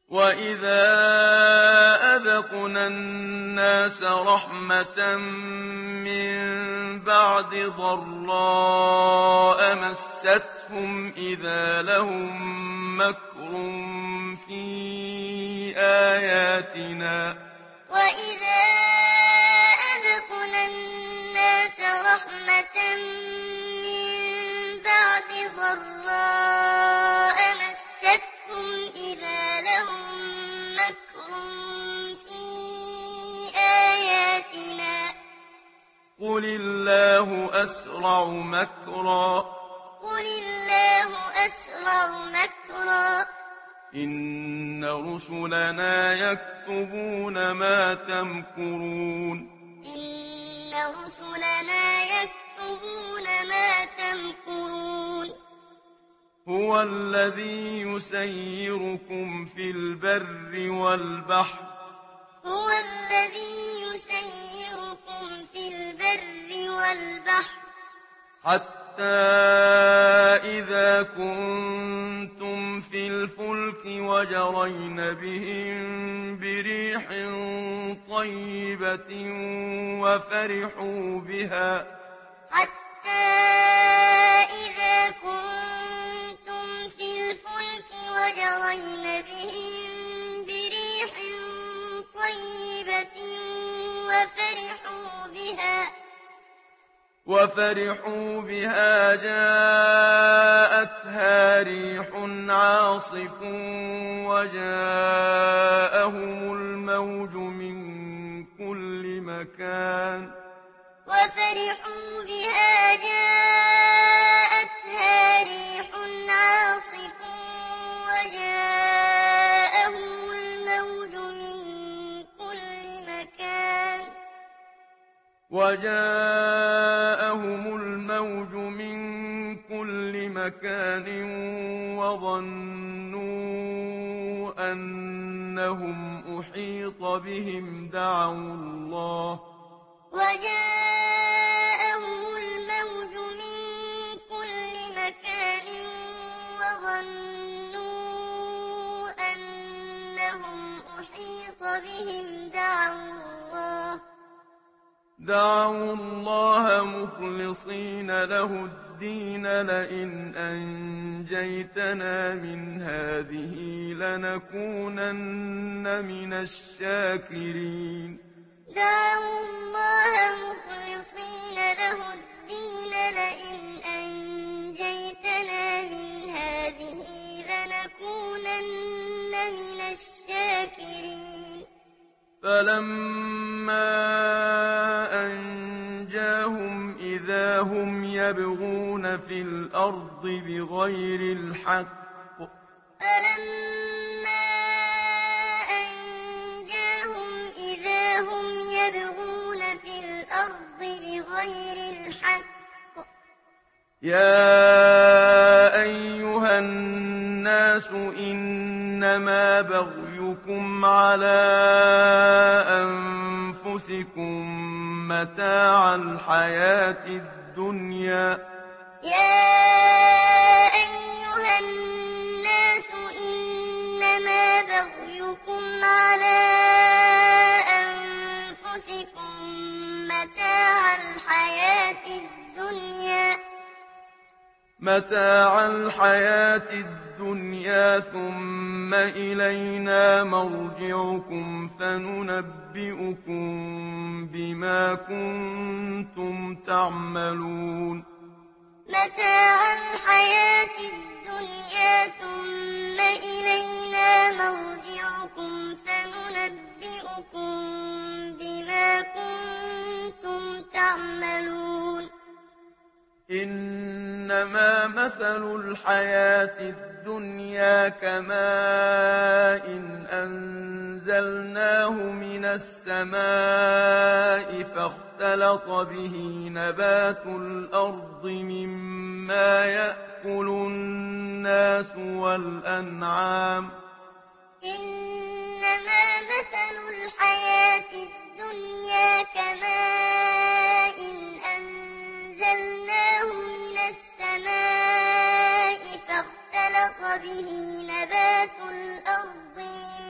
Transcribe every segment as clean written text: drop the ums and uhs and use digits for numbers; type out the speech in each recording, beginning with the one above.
وَإِذَا أَذَقْنَا النَّاسَ رَحْمَةً مِّن بَعْدِ ضَرَّاءَ مَسَّتْهُمْ إِذَا لَهُم مَّكْرٌ فِي آيَاتِنَا وَإِذَا أَذَقْنَا النَّاسَ رَحْمَةً مِّن بَعْدِ ضَرَّاءَ مَسَّتْهُمْ إِذَا لَهُم مَّكْرٌ فِي آيَاتِنَا قُلِ اللَّهُ أَسْرَعُ مَكْرًا ۚ إِنَّ رُسُلَنَا يَكْتُبُونَ مَا تَمْكُرُونَ هُوَ الَّذِي يُسَيِّرُكُمْ فِي الْبَرِّ وَالْبَحْرِ حَتَّىٰ إِذَا كُنتُمْ فِي الْفُلْكِ وَجَرَيْنَ بِهِم بِرِيحٍ طَيِّبَةٍ وَفَرِحُوا بِهَا جَاءَتْهَا رِيحٌ عَاصِفٌ وَجَاءَهُمُ الْمَوْجُ مِن كُلِّ مَكَانٍ وَظَنُّوا أَنَّهُمْ أُحِيطَ بِهِمْ دَعَوُا اللَّهَ مُخْلِصِينَ لَهُ الدِّينَ لَئِنْ أَنجَيْتَنَا مِنْ هَٰذِهِ لَنَكُونَنَّ مِنَ الشَّاكِرِينَ فَلَمَّا أَنجَاهُمْ إِذَا هُمْ يَبْغُونَ فِي الْأَرْضِ بِغَيْرِ الْحَقِّ يَا أَيُّهَا النَّاسُ إِنَّمَا بَغْيُكُمْ عَلَىٰ أَنفُسِكُم ۖ مَّتَاعَ الْحَيَاةِ الدُّنْيَا ۖ ثُمَّ إِلَيْنَا مَرْجِعُكُمْ فَنُنَبِّئُكُم بِمَا كُنتُمْ تَعْمَلُونَ إِنَّمَا مَثَلُ الْحَيَاةِ الدُّنْيَا كَمَاءٍ أَنزَلْنَاهُ مِنَ السَّمَاءِ فَاخْتَلَطَ بِهِ نَبَاتُ الْأَرْضِ مِمَّا يَأْكُلُ النَّاسُ وَالْأَنْعَامُ به نبات الأرض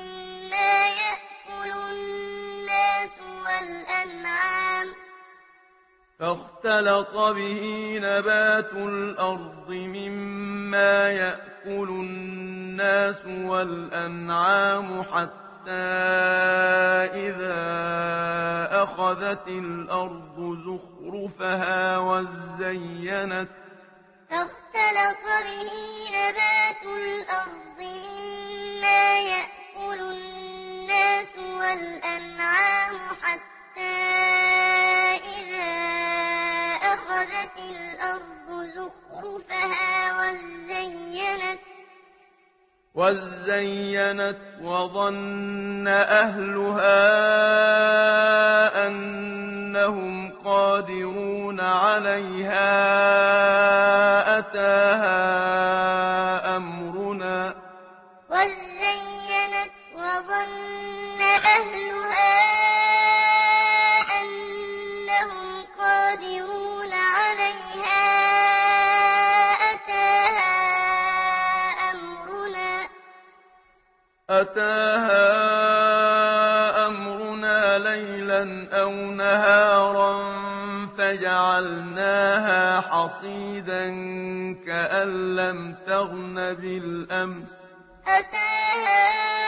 فاختلط به نبات الأرض مما يأكل الناس والأنعام حتى إذا أخذت الأرض زخرفها وزينت فاختلط به نبات الأرض مما يأكل الناس والأنعام حتى إذا أخذت الأرض زخرفها وزينت وظن أهلها أنهم قادرون عليها أتاها أمرنا وزينت وظن أهلها أنهم قادرون عليها أتاها أمرنا ليلا أو نهارا فجعلناها حصيدا كأن لم تغن بالأمس أتاها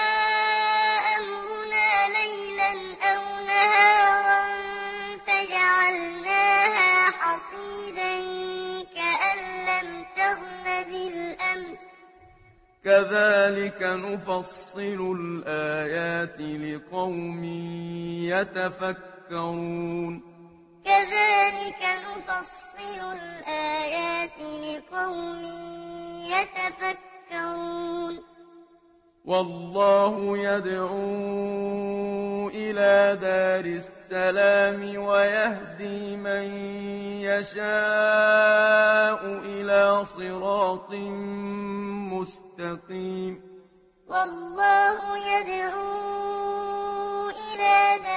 أمرنا ليلا أو نهارا فجعلناها حصيدا كأن لم تغن بالأمس كذلك نفصل الآيات لقوم يتفكرون كذلك نفصل الآيات لقوم يتفكرون والله يدعو إلى دار السلام ويهدي من يشاء إلى صراط مستقيم والله يدعو إلى